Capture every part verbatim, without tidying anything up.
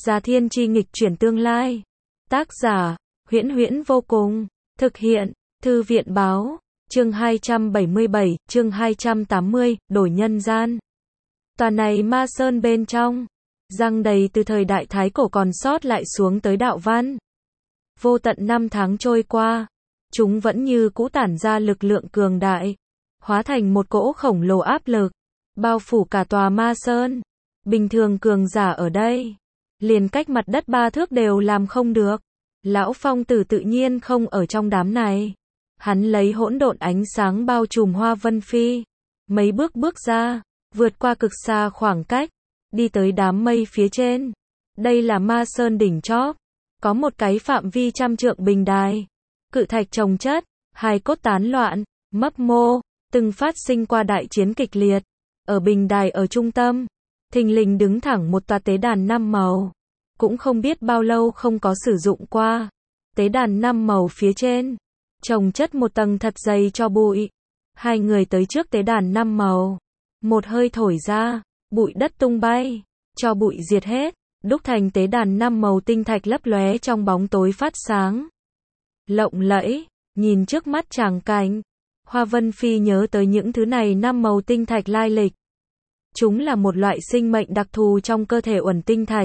Già Thiên Chi nghịch chuyển tương lai. Tác giả, Huyễn Huyễn vô cùng. Thực hiện, Thư viện báo. Chương hai trăm bảy mươi bảy, chương hai trăm tám mươi, đổi nhân gian. Tòa này ma sơn bên trong, răng đầy từ thời đại Thái Cổ còn sót lại xuống tới đạo văn. Vô tận năm tháng trôi qua, chúng vẫn như cũ tản ra lực lượng cường đại, hóa thành một cỗ khổng lồ áp lực, bao phủ cả tòa ma sơn. Bình thường cường giả ở đây, liền cách mặt đất ba thước đều làm không được. Lão Phong Tử tự nhiên không ở trong đám này. Hắn lấy hỗn độn ánh sáng bao trùm Hoa Vân Phi, mấy bước bước ra, vượt qua cực xa khoảng cách, đi tới đám mây phía trên. Đây là ma sơn đỉnh chóp, có một cái phạm vi trăm trượng bình đài, cự thạch chồng chất, hài cốt tán loạn, mấp mô, từng phát sinh qua đại chiến kịch liệt. Ở bình đài ở trung tâm, thình lình đứng thẳng một tòa tế đàn năm màu, cũng không biết bao lâu không có sử dụng qua. Tế đàn năm màu phía trên chồng chất một tầng thật dày cho bụi. Hai người tới trước tế đàn năm màu, một hơi thổi ra, bụi đất tung bay, cho bụi diệt hết, đúc thành tế đàn năm màu tinh thạch lấp lóe trong bóng tối phát sáng lộng lẫy. Nhìn trước mắt tràng cảnh, Hoa Vân Phi nhớ tới những thứ này năm màu tinh thạch lai lịch. Chúng là một loại sinh mệnh đặc thù trong cơ thể uẩn tinh thạch,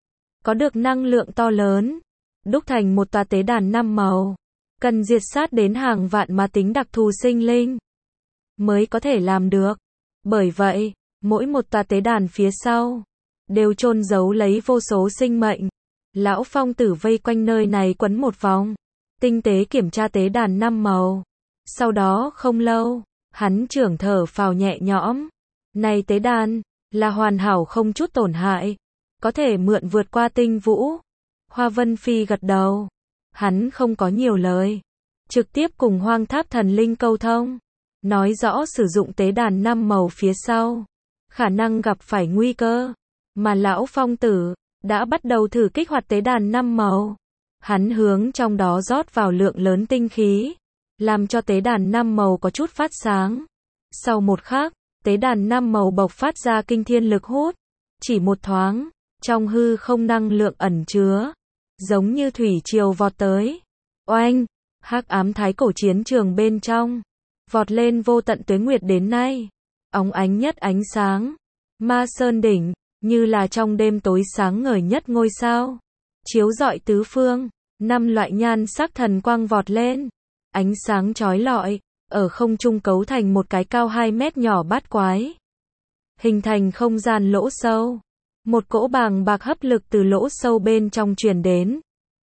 có được năng lượng to lớn, đúc thành một tòa tế đàn năm màu, cần diệt sát đến hàng vạn ma tính đặc thù sinh linh mới có thể làm được. Bởi vậy, mỗi một tòa tế đàn phía sau đều chôn giấu lấy vô số sinh mệnh. Lão Phong Tử vây quanh nơi này quấn một vòng, tinh tế kiểm tra tế đàn năm màu. Sau đó không lâu, hắn trưởng thở phào nhẹ nhõm. Này tế đàn là hoàn hảo không chút tổn hại, có thể mượn vượt qua tinh vũ. Hoa Vân Phi gật đầu. Hắn không có nhiều lời, trực tiếp cùng Hoang Tháp Thần Linh câu thông, nói rõ sử dụng tế đàn năm màu phía sau khả năng gặp phải nguy cơ, mà lão Phong Tử đã bắt đầu thử kích hoạt tế đàn năm màu. Hắn hướng trong đó rót vào lượng lớn tinh khí, làm cho tế đàn năm màu có chút phát sáng. Sau một khắc, tế đàn năm màu bộc phát ra kinh thiên lực hút, chỉ một thoáng, trong hư không năng lượng ẩn chứa, giống như thủy triều vọt tới. Oanh, hắc ám thái cổ chiến trường bên trong, vọt lên vô tận tuế nguyệt đến nay, óng ánh nhất ánh sáng. Ma sơn đỉnh, như là trong đêm tối sáng ngời nhất ngôi sao, chiếu rọi tứ phương, năm loại nhan sắc thần quang vọt lên, ánh sáng chói lọi, ở không trung cấu thành một cái cao hai mét nhỏ bát quái, hình thành không gian lỗ sâu. Một cỗ bàng bạc hấp lực từ lỗ sâu bên trong truyền đến,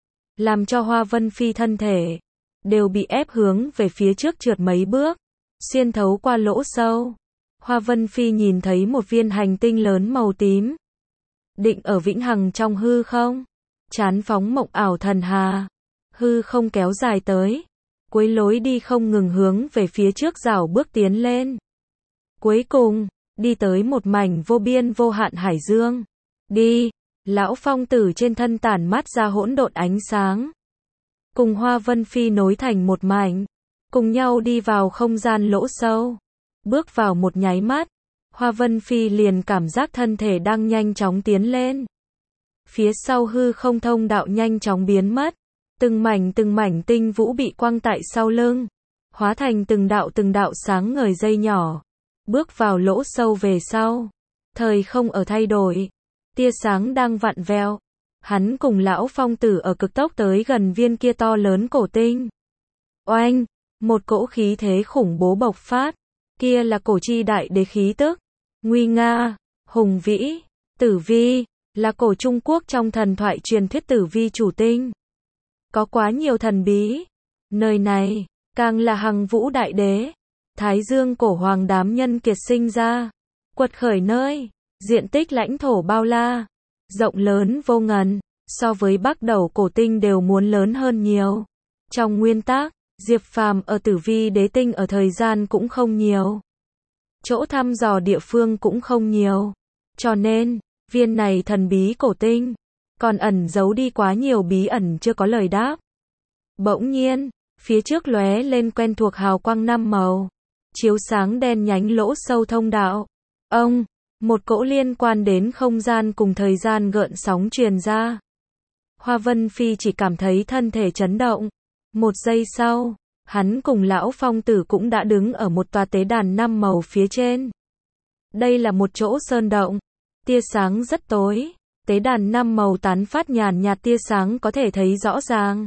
làm cho Hoa Vân Phi thân thể đều bị ép hướng về phía trước trượt mấy bước, xuyên thấu qua lỗ sâu. Hoa Vân Phi nhìn thấy một viên hành tinh lớn màu tím, định ở vĩnh hằng trong hư không, chán phóng mộng ảo thần hà. Hư không kéo dài tới, cuối lối đi không ngừng hướng về phía trước rảo bước tiến lên. Cuối cùng, đi tới một mảnh vô biên vô hạn hải dương. Đi, lão Phong Tử trên thân tản mát ra hỗn độn ánh sáng, cùng Hoa Vân Phi nối thành một mảnh, cùng nhau đi vào không gian lỗ sâu. Bước vào một nháy mắt, Hoa Vân Phi liền cảm giác thân thể đang nhanh chóng tiến lên. Phía sau hư không thông đạo nhanh chóng biến mất, từng mảnh từng mảnh tinh vũ bị quăng tại sau lưng, hóa thành từng đạo từng đạo sáng ngời dây nhỏ. Bước vào lỗ sâu về sau, thời không ở thay đổi, tia sáng đang vặn vẹo. Hắn cùng lão Phong Tử ở cực tốc tới gần viên kia to lớn cổ tinh. Oanh, một cỗ khí thế khủng bố bộc phát, kia là cổ chi đại đế khí tức, nguy nga, hùng vĩ. Tử Vi là cổ Trung Quốc trong thần thoại truyền thuyết tử vi chủ tinh, có quá nhiều thần bí. Nơi này càng là Hằng Vũ đại đế, Thái Dương cổ hoàng đám nhân kiệt sinh ra, quật khởi nơi. Diện tích lãnh thổ bao la, rộng lớn vô ngần, so với Bắc Đầu cổ tinh đều muốn lớn hơn nhiều. Trong nguyên tắc, Diệp Phàm ở Tử Vi đế tinh ở thời gian cũng không nhiều, chỗ thăm dò địa phương cũng không nhiều, cho nên, viên này thần bí cổ tinh, còn ẩn giấu đi quá nhiều bí ẩn chưa có lời đáp. Bỗng nhiên, phía trước lóe lên quen thuộc hào quang năm màu, chiếu sáng đen nhánh lỗ sâu thông đạo. Ông, Một cỗ liên quan đến không gian cùng thời gian gợn sóng truyền ra. Hoa Vân Phi chỉ cảm thấy thân thể chấn động. Một giây sau, hắn cùng lão phong tử cũng đã đứng ở một tòa tế đàn năm màu phía trên. Đây là một chỗ sơn động. Tia sáng rất tối. Tế đàn năm màu tán phát nhàn nhạt tia sáng có thể thấy rõ ràng.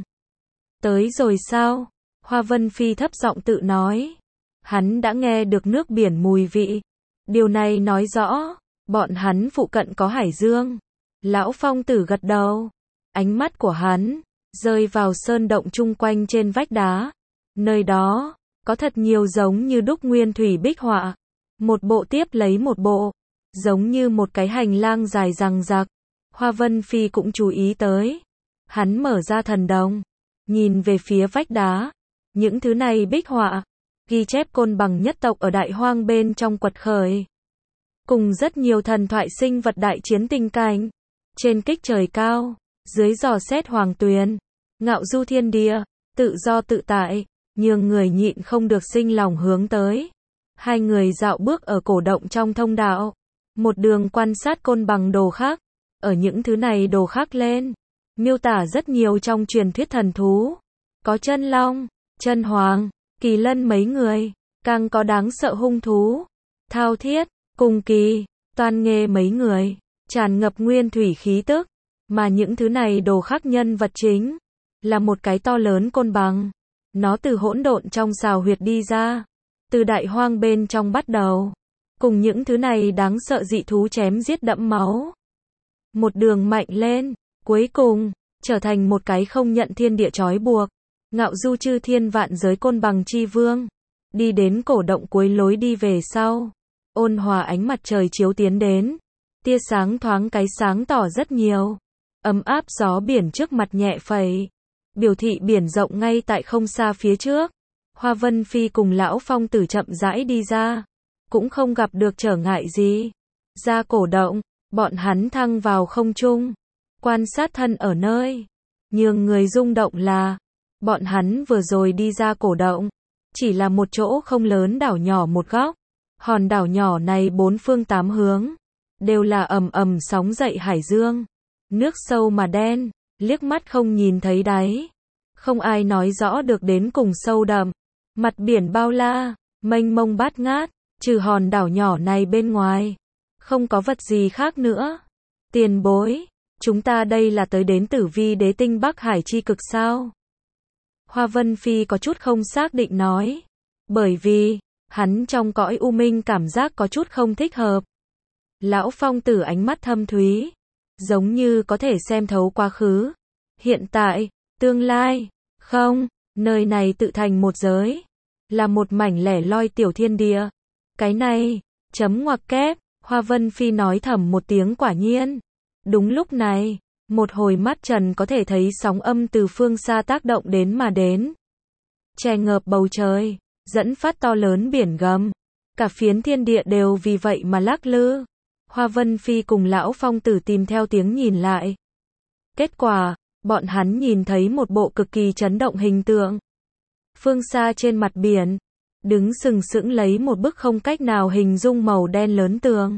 Tới rồi sao? Hoa Vân Phi thấp giọng tự nói. Hắn đã nghe được nước biển mùi vị. Điều này nói rõ, bọn hắn phụ cận có hải dương. Lão phong tử gật đầu. Ánh mắt của hắn rơi vào sơn động chung quanh trên vách đá. Nơi đó có thật nhiều giống như đúc nguyên thủy bích họa. Một bộ tiếp lấy một bộ, giống như một cái hành lang dài dằng dặc. Hoa Vân Phi cũng chú ý tới. Hắn mở ra thần đồng, nhìn về phía vách đá. Những thứ này bích họa, ghi chép côn bằng nhất tộc ở đại hoang bên trong quật khởi. Cùng rất nhiều thần thoại sinh vật đại chiến tình cảnh. Trên kích trời cao, dưới dò xét hoàng tuyền, ngạo du thiên địa, tự do tự tại, nhường người nhịn không được sinh lòng hướng tới. Hai người dạo bước ở cổ động trong thông đạo. Một đường quan sát côn bằng đồ khác. Ở những thứ này đồ khác lên, miêu tả rất nhiều trong truyền thuyết thần thú. Có chân long, chân hoàng, kỳ lân mấy người, càng có đáng sợ hung thú. Thao thiết, cùng kỳ, toan nghê mấy người, tràn ngập nguyên thủy khí tức. Mà những thứ này đồ khác nhân vật chính, là một cái to lớn côn bằng. Nó từ hỗn độn trong xào huyệt đi ra. Từ đại hoang bên trong bắt đầu. Cùng những thứ này đáng sợ dị thú chém giết đẫm máu. Một đường mạnh lên, cuối cùng, trở thành một cái không nhận thiên địa trói buộc. Ngạo du chư thiên vạn giới côn bằng chi vương. Đi đến cổ động cuối lối đi về sau. Ôn hòa ánh mặt trời chiếu tiến đến. Tia sáng thoáng cái sáng tỏ rất nhiều. Ấm áp gió biển trước mặt nhẹ phẩy. Biểu thị biển rộng ngay tại không xa phía trước. Hoa Vân Phi cùng lão phong tử chậm rãi đi ra. Cũng không gặp được trở ngại gì. Ra cổ động, bọn hắn thăng vào không trung. Quan sát thân ở nơi. Nhường người rung động là. Bọn hắn vừa rồi đi ra cổ động. Chỉ là một chỗ không lớn đảo nhỏ một góc. Hòn đảo nhỏ này bốn phương tám hướng. Đều là ầm ầm sóng dậy hải dương. Nước sâu mà đen. Liếc mắt không nhìn thấy đáy. Không ai nói rõ được đến cùng sâu đậm. Mặt biển bao la, mênh mông bát ngát. Trừ hòn đảo nhỏ này bên ngoài. Không có vật gì khác nữa. Tiền bối. Chúng ta đây là tới đến Tử Vi Đế Tinh Bắc Hải chi cực sao? Hoa Vân Phi có chút không xác định nói. Bởi vì, hắn trong cõi u minh cảm giác có chút không thích hợp. Lão phong tử ánh mắt thâm thúy. Giống như có thể xem thấu quá khứ. Hiện tại, tương lai. Không, nơi này tự thành một giới. Là một mảnh lẻ loi tiểu thiên địa. Cái này, chấm ngoặc kép. Hoa Vân Phi nói thầm một tiếng quả nhiên. Đúng lúc này, một hồi mắt trần có thể thấy sóng âm từ phương xa tác động đến mà đến. Che ngợp bầu trời, dẫn phát to lớn biển gầm. Cả phiến thiên địa đều vì vậy mà lắc lư. Hoa Vân Phi cùng lão phong tử tìm theo tiếng nhìn lại. Kết quả, bọn hắn nhìn thấy một bộ cực kỳ chấn động hình tượng. Phương xa trên mặt biển, đứng sừng sững lấy một bức không cách nào hình dung màu đen lớn tường.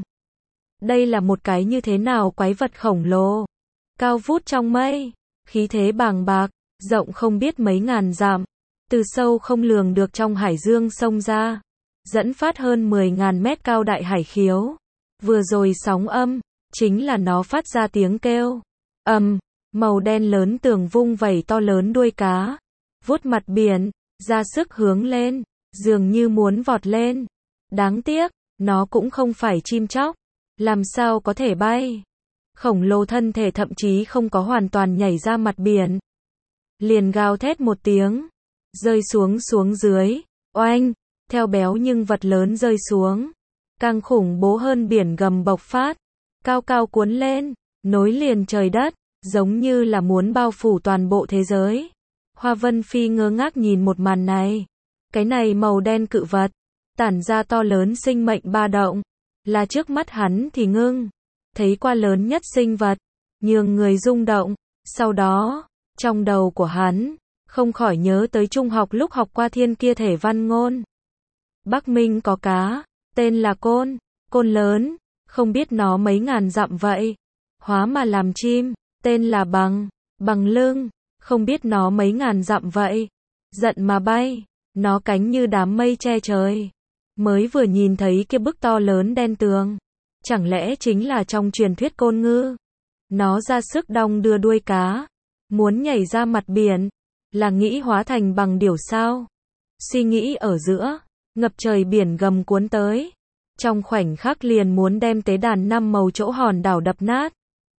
Đây là một cái như thế nào quái vật khổng lồ. Cao vút trong mây, khí thế bàng bạc, rộng không biết mấy ngàn dặm. Từ sâu không lường được trong hải dương xông ra. Dẫn phát hơn mười ngàn mét cao đại hải khiếu. Vừa rồi sóng âm, chính là nó phát ra tiếng kêu. Ầm, màu đen lớn tường vung vẩy to lớn đuôi cá. Vuốt mặt biển, ra sức hướng lên, dường như muốn vọt lên. Đáng tiếc, nó cũng không phải chim chóc. Làm sao có thể bay? Khổng lồ thân thể thậm chí không có hoàn toàn nhảy ra mặt biển. Liền gào thét một tiếng. Rơi xuống xuống dưới. Oanh! Theo béo nhưng vật lớn rơi xuống. Càng khủng bố hơn biển gầm bộc phát. Cao cao cuốn lên. Nối liền trời đất. Giống như là muốn bao phủ toàn bộ thế giới. Hoa Vân Phi ngơ ngác nhìn một màn này. Cái này màu đen cự vật. Tản ra to lớn sinh mệnh ba động. Là trước mắt hắn thì ngưng. Thấy qua lớn nhất sinh vật. Nhường người rung động. Sau đó, trong đầu của hắn, không khỏi nhớ tới trung học lúc học qua thiên kia thể văn ngôn. Bắc Minh có cá, tên là côn. Côn lớn, không biết nó mấy ngàn dặm vậy. Hóa mà làm chim, tên là bằng, bằng lưng, không biết nó mấy ngàn dặm vậy. Giận mà bay, nó cánh như đám mây che trời. Mới vừa nhìn thấy kia bức to lớn đen tường, chẳng lẽ chính là trong truyền thuyết Côn Ngư? Nó ra sức đong đưa đuôi cá, muốn nhảy ra mặt biển, là nghĩ hóa thành bằng điểu sao? Suy nghĩ ở giữa, ngập trời biển gầm cuốn tới, trong khoảnh khắc liền muốn đem tế đàn năm màu chỗ hòn đảo đập nát.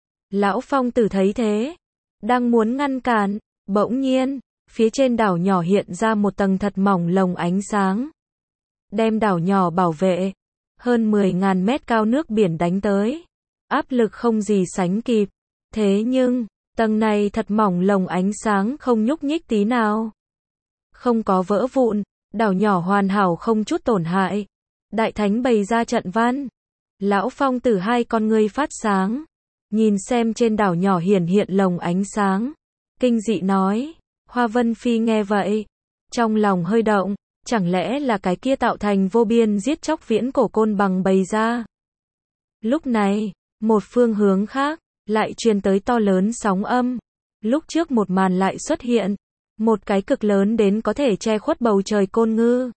Lão Phong Tử thấy thế, đang muốn ngăn cản, bỗng nhiên, phía trên đảo nhỏ hiện ra một tầng thật mỏng lồng ánh sáng, đem đảo nhỏ bảo vệ. Hơn mười ngàn mét cao nước biển đánh tới, áp lực không gì sánh kịp. Thế nhưng, tầng này thật mỏng lồng ánh sáng không nhúc nhích tí nào, không có vỡ vụn, đảo nhỏ hoàn hảo không chút tổn hại. Đại Thánh bày ra trận văn, Lão Phong Tử hai con ngươi phát sáng, nhìn xem trên đảo nhỏ hiển hiện lồng ánh sáng, kinh dị nói. Hoa Vân Phi nghe vậy, trong lòng hơi động, chẳng lẽ là cái kia tạo thành vô biên giết chóc viễn cổ côn bằng bày ra. Lúc này, một phương hướng khác, lại truyền tới to lớn sóng âm. Lúc trước một màn lại xuất hiện, một cái cực lớn đến có thể che khuất bầu trời côn ngư.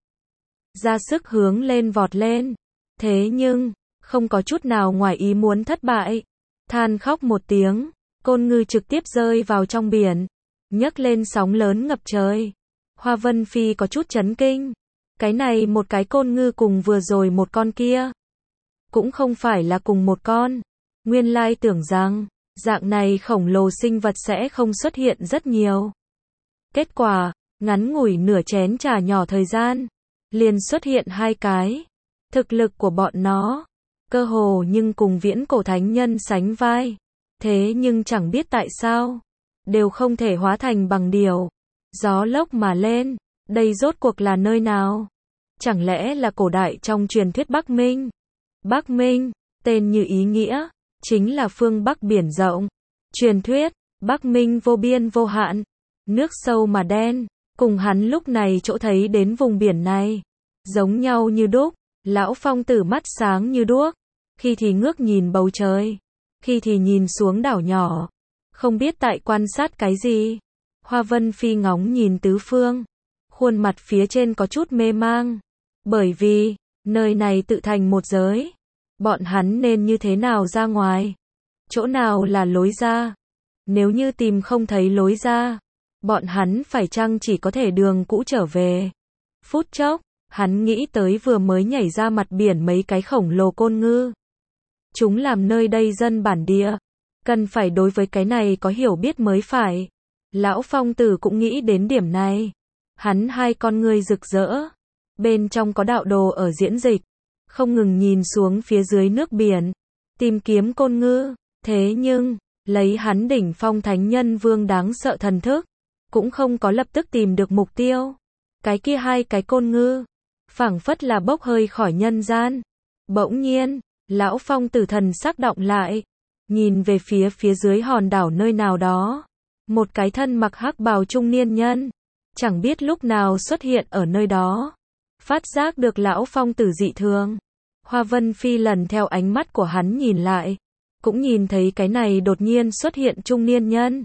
Ra sức hướng lên vọt lên. Thế nhưng, không có chút nào ngoài ý muốn thất bại. Than khóc một tiếng, côn ngư trực tiếp rơi vào trong biển, nhấc lên sóng lớn ngập trời. Hoa Vân Phi có chút chấn kinh. Cái này một cái côn ngư cùng vừa rồi một con kia, cũng không phải là cùng một con. Nguyên lai tưởng rằng, dạng này khổng lồ sinh vật sẽ không xuất hiện rất nhiều. Kết quả, ngắn ngủi nửa chén trà nhỏ thời gian, liền xuất hiện hai cái. Thực lực của bọn nó, cơ hồ nhưng cùng viễn cổ thánh nhân sánh vai. Thế nhưng chẳng biết tại sao, đều không thể hóa thành bằng điểu. Gió lốc mà lên, đây rốt cuộc là nơi nào? Chẳng lẽ là cổ đại trong truyền thuyết Bắc Minh? Bắc Minh, tên như ý nghĩa, chính là phương Bắc biển rộng. Truyền thuyết, Bắc Minh vô biên vô hạn, nước sâu mà đen, cùng hắn lúc này chỗ thấy đến vùng biển này, giống nhau như đúc. Lão Phong Tử mắt sáng như đuốc, khi thì ngước nhìn bầu trời, khi thì nhìn xuống đảo nhỏ, không biết tại quan sát cái gì. Hoa Vân Phi ngóng nhìn tứ phương, khuôn mặt phía trên có chút mê mang, bởi vì, nơi này tự thành một giới, bọn hắn nên như thế nào ra ngoài? Chỗ nào là lối ra? Nếu như tìm không thấy lối ra, bọn hắn phải chăng chỉ có thể đường cũ trở về? Phút chốc, hắn nghĩ tới vừa mới nhảy ra mặt biển mấy cái khổng lồ côn ngư. Chúng làm nơi đây dân bản địa, cần phải đối với cái này có hiểu biết mới phải. Lão Phong Tử cũng nghĩ đến điểm này. Hắn hai con ngươi rực rỡ, bên trong có đạo đồ ở diễn dịch, không ngừng nhìn xuống phía dưới nước biển, tìm kiếm côn ngư. Thế nhưng, lấy hắn đỉnh phong thánh nhân vương đáng sợ thần thức, cũng không có lập tức tìm được mục tiêu. Cái kia hai cái côn ngư, phảng phất là bốc hơi khỏi nhân gian. Bỗng nhiên, Lão Phong Tử thần sắc động lại, nhìn về phía phía dưới hòn đảo nơi nào đó. Một cái thân mặc hắc bào trung niên nhân, chẳng biết lúc nào xuất hiện ở nơi đó. Phát giác được Lão Phong Tử dị thường, Hoa Vân Phi lần theo ánh mắt của hắn nhìn lại, cũng nhìn thấy cái này đột nhiên xuất hiện trung niên nhân.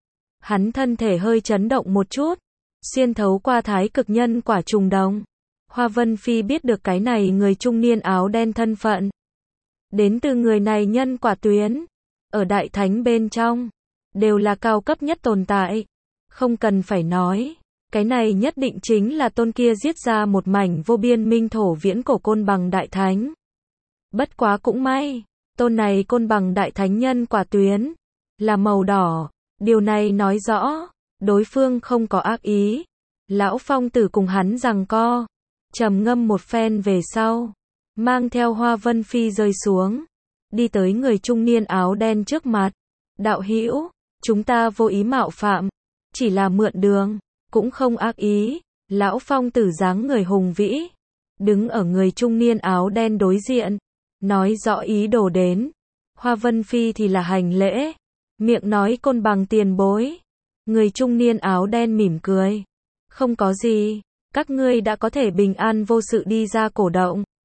Hắn thân thể hơi chấn động một chút, xuyên thấu qua thái cực nhân quả trùng đồng. Hoa Vân Phi biết được cái này người trung niên áo đen thân phận. Đến từ người này nhân quả tuyến, ở Đại Thánh bên trong, đều là cao cấp nhất tồn tại. Không cần phải nói, cái này nhất định chính là tôn kia giết ra một mảnh vô biên minh thổ viễn cổ côn bằng Đại Thánh. Bất quá cũng may, tôn này côn bằng Đại Thánh nhân quả tuyến, là màu đỏ. Điều này nói rõ, đối phương không có ác ý. Lão Phong Tử cùng hắn giằng co, trầm ngâm một phen về sau, mang theo Hoa Vân Phi rơi xuống, đi tới người trung niên áo đen trước mặt. Đạo hữu, chúng ta vô ý mạo phạm, chỉ là mượn đường, cũng không ác ý. Lão Phong Tử dáng người hùng vĩ, đứng ở người trung niên áo đen đối diện, nói rõ ý đồ đến. Hoa Vân Phi thì là hành lễ, miệng nói côn bằng tiền bối. Người trung niên áo đen mỉm cười, không có gì, các ngươi đã có thể bình an vô sự đi ra cổ động.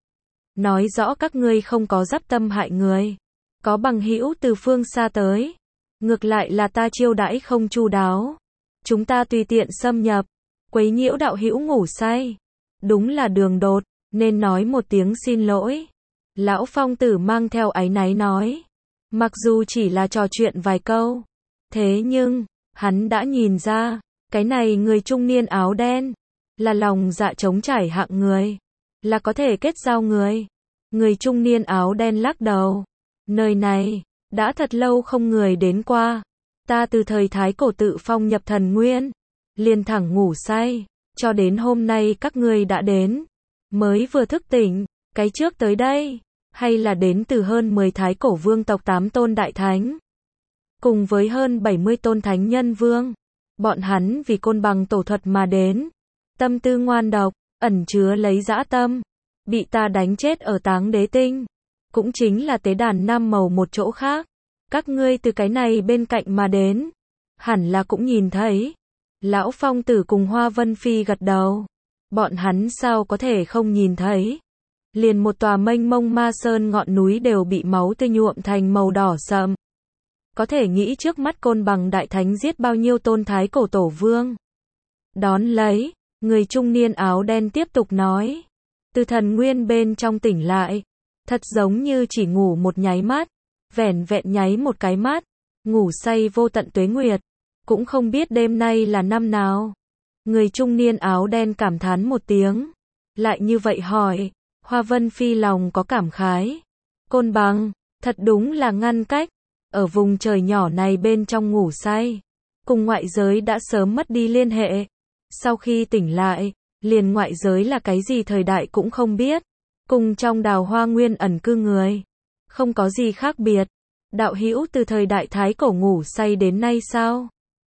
nói rõ các ngươi không có dắp tâm hại người, có bằng hữu từ phương xa tới, ngược lại là ta chiêu đãi không chu đáo, chúng ta tùy tiện xâm nhập, quấy nhiễu đạo hữu ngủ say, đúng là đường đột, nên nói một tiếng xin lỗi. Lão Phong Tử mang theo áy náy nói, mặc dù chỉ là trò chuyện vài câu, thế nhưng, hắn đã nhìn ra, cái này người trung niên áo đen, là lòng dạ trống trải hạng người, là có thể kết giao người. Người trung niên áo đen lắc đầu, nơi này, đã thật lâu không người đến qua, ta từ thời thái cổ tự phong nhập thần nguyên, liền thẳng ngủ say, cho đến hôm nay các ngươi đã đến, mới vừa thức tỉnh, cái trước tới đây, hay là đến từ hơn mười thái cổ vương tộc tám tôn đại thánh, cùng với hơn bảy mươi tôn thánh nhân vương, bọn hắn vì côn bằng tổ thuật mà đến, tâm tư ngoan độc, ẩn chứa lấy dã tâm, bị ta đánh chết ở Táng Đế Tinh, cũng chính là tế đàn Nam Màu một chỗ khác, các ngươi từ cái này bên cạnh mà đến, hẳn là cũng nhìn thấy. Lão Phong Tử cùng Hoa Vân Phi gật đầu, bọn hắn sao có thể không nhìn thấy, liền một tòa mênh mông ma sơn ngọn núi đều bị máu tươi nhuộm thành màu đỏ sậm. Có thể nghĩ trước mắt côn bằng đại thánh giết bao nhiêu tôn thái cổ tổ vương. Đón lấy, người trung niên áo đen tiếp tục nói, từ thần nguyên bên trong tỉnh lại, thật giống như chỉ ngủ một nháy mắt, vẻn vẹn nháy một cái mắt, ngủ say vô tận tuế nguyệt, cũng không biết đêm nay là năm nào. Người trung niên áo đen cảm thán một tiếng, lại như vậy hỏi, Hoa Vân Phi lòng có cảm khái, côn bằng, thật đúng là ngăn cách, ở vùng trời nhỏ này bên trong ngủ say, cùng ngoại giới đã sớm mất đi liên hệ, sau khi tỉnh lại, liền ngoại giới là cái gì thời đại cũng không biết, cùng trong đào hoa nguyên ẩn cư người, không có gì khác biệt. Đạo hữu từ thời đại thái cổ ngủ say đến nay sao?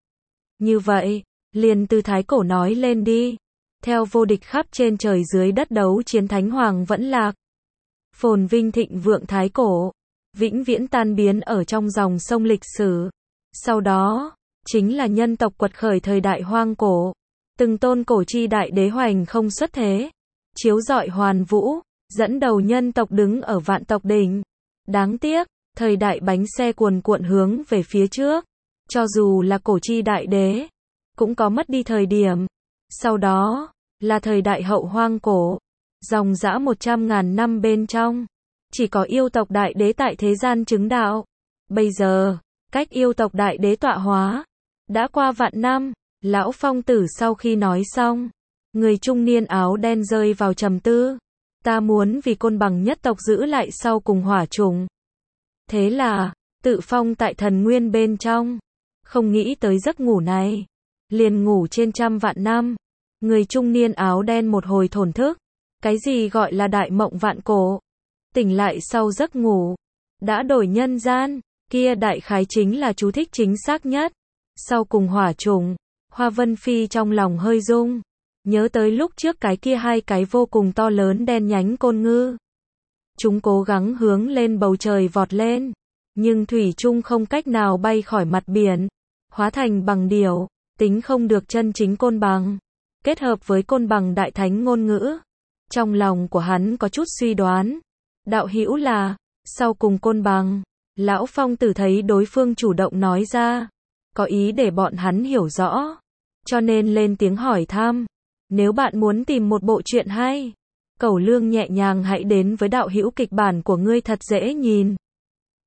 Như vậy, liền từ thái cổ nói lên đi. Theo vô địch khắp trên trời dưới đất đấu chiến thánh hoàng vẫn lạc. Phồn vinh thịnh vượng thái cổ, vĩnh viễn tan biến ở trong dòng sông lịch sử. Sau đó, chính là nhân tộc quật khởi thời đại hoang cổ. Từng tôn cổ chi đại đế hoành không xuất thế, chiếu rọi hoàn vũ, dẫn đầu nhân tộc đứng ở vạn tộc đỉnh. Đáng tiếc, thời đại bánh xe cuồn cuộn hướng về phía trước, cho dù là cổ chi đại đế, cũng có mất đi thời điểm. Sau đó, là thời đại hậu hoang cổ, dòng dã một trăm ngàn năm bên trong, chỉ có yêu tộc đại đế tại thế gian chứng đạo. Bây giờ, cách yêu tộc đại đế tọa hóa, đã qua vạn năm. Lão Phong Tử sau khi nói xong, người trung niên áo đen rơi vào trầm tư. Ta muốn vì côn bằng nhất tộc giữ lại sau cùng hỏa trùng. Thế là, tự phong tại thần nguyên bên trong, không nghĩ tới giấc ngủ này, liền ngủ trên trăm vạn năm. Người trung niên áo đen một hồi thổn thức, cái gì gọi là đại mộng vạn cổ, tỉnh lại sau giấc ngủ, đã đổi nhân gian, kia đại khái chính là chú thích chính xác nhất. Sau cùng hỏa trùng, Hoa Vân Phi trong lòng hơi rung, nhớ tới lúc trước cái kia hai cái vô cùng to lớn đen nhánh côn ngư. Chúng cố gắng hướng lên bầu trời vọt lên, nhưng thủy chung không cách nào bay khỏi mặt biển, hóa thành bằng điểu, tính không được chân chính côn bằng. Kết hợp với côn bằng đại thánh ngôn ngữ, trong lòng của hắn có chút suy đoán, đạo hữu là, sau cùng côn bằng. Lão Phong Tử thấy đối phương chủ động nói ra, có ý để bọn hắn hiểu rõ, cho nên lên tiếng hỏi thăm, nếu bạn muốn tìm một bộ truyện hay, cẩu lương nhẹ nhàng hãy đến với đạo hữu kịch bản của ngươi thật dễ nhìn.